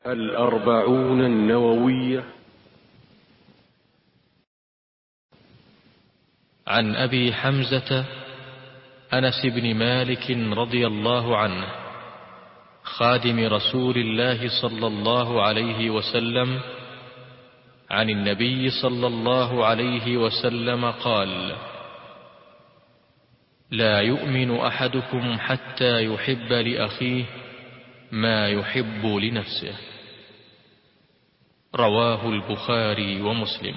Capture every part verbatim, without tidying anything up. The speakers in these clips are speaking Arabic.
الأربعون النووية. عن أبي حمزة أنس بن مالك رضي الله عنه خادم رسول الله صلى الله عليه وسلم عن النبي صلى الله عليه وسلم قال: لا يؤمن أحدكم حتى يحب لأخيه ما يحب لنفسه. رواه البخاري ومسلم.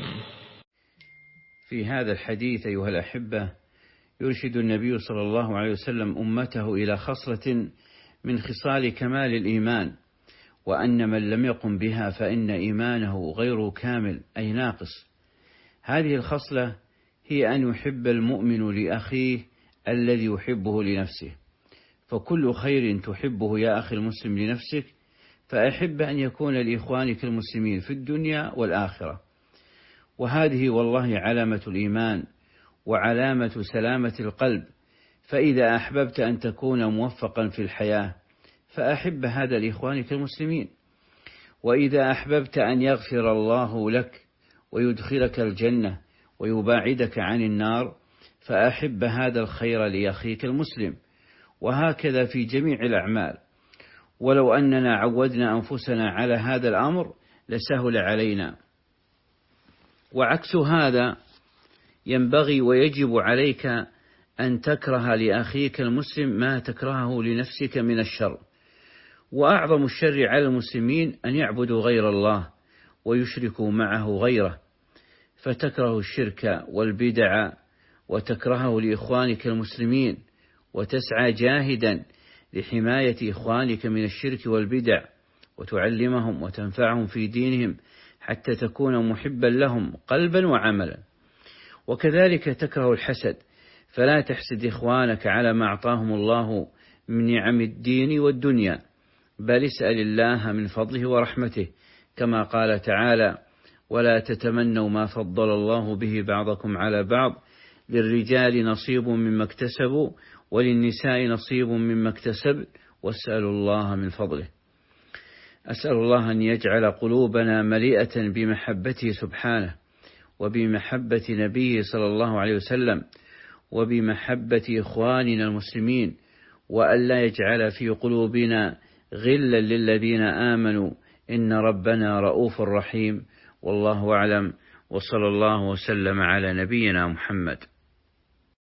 في هذا الحديث أيها الأحبة يرشد النبي صلى الله عليه وسلم أمته إلى خصلة من خصال كمال الإيمان، وأن من لم يقم بها فإن إيمانه غير كامل أي ناقص. هذه الخصلة هي أن يحب المؤمن لأخيه الذي يحبه لنفسه، فكل خير تحبه يا أخي المسلم لنفسك فأحب أن يكون لإخوانك المسلمين في الدنيا والآخرة. وهذه والله علامة الإيمان وعلامة سلامة القلب. فإذا أحببت أن تكون موفقا في الحياة فأحب هذا لإخوانك المسلمين، وإذا أحببت أن يغفر الله لك ويدخلك الجنة ويباعدك عن النار فأحب هذا الخير لأخيك المسلم، وهكذا في جميع الأعمال. ولو أننا عودنا أنفسنا على هذا الأمر لسهل علينا. وعكس هذا ينبغي ويجب عليك أن تكره لأخيك المسلم ما تكرهه لنفسك من الشر. وأعظم الشر على المسلمين أن يعبدوا غير الله ويشركوا معه غيره، فتكره الشرك والبدع وتكرهه لإخوانك المسلمين، وتسعى جاهدا لحماية إخوانك من الشرك والبدع وتعلمهم وتنفعهم في دينهم حتى تكون محبا لهم قلبا وعملا. وكذلك تكره الحسد، فلا تحسد إخوانك على ما أعطاهم الله من نعم الدين والدنيا، بل اسأل الله من فضله ورحمته، كما قال تعالى: ولا تتمنوا ما فضل الله به بعضكم على بعض للرجال نصيب مما اكتسبوا وللنساء نصيب مما اكتسب واسألوا الله من فضله. أسأل الله أن يجعل قلوبنا مليئة بمحبته سبحانه وبمحبة نبيه صلى الله عليه وسلم وبمحبة إخواننا المسلمين، وأن لا يجعل في قلوبنا غلا للذين آمنوا، إن ربنا رؤوف رحيم. والله أعلم، وصلى الله وسلم على نبينا محمد.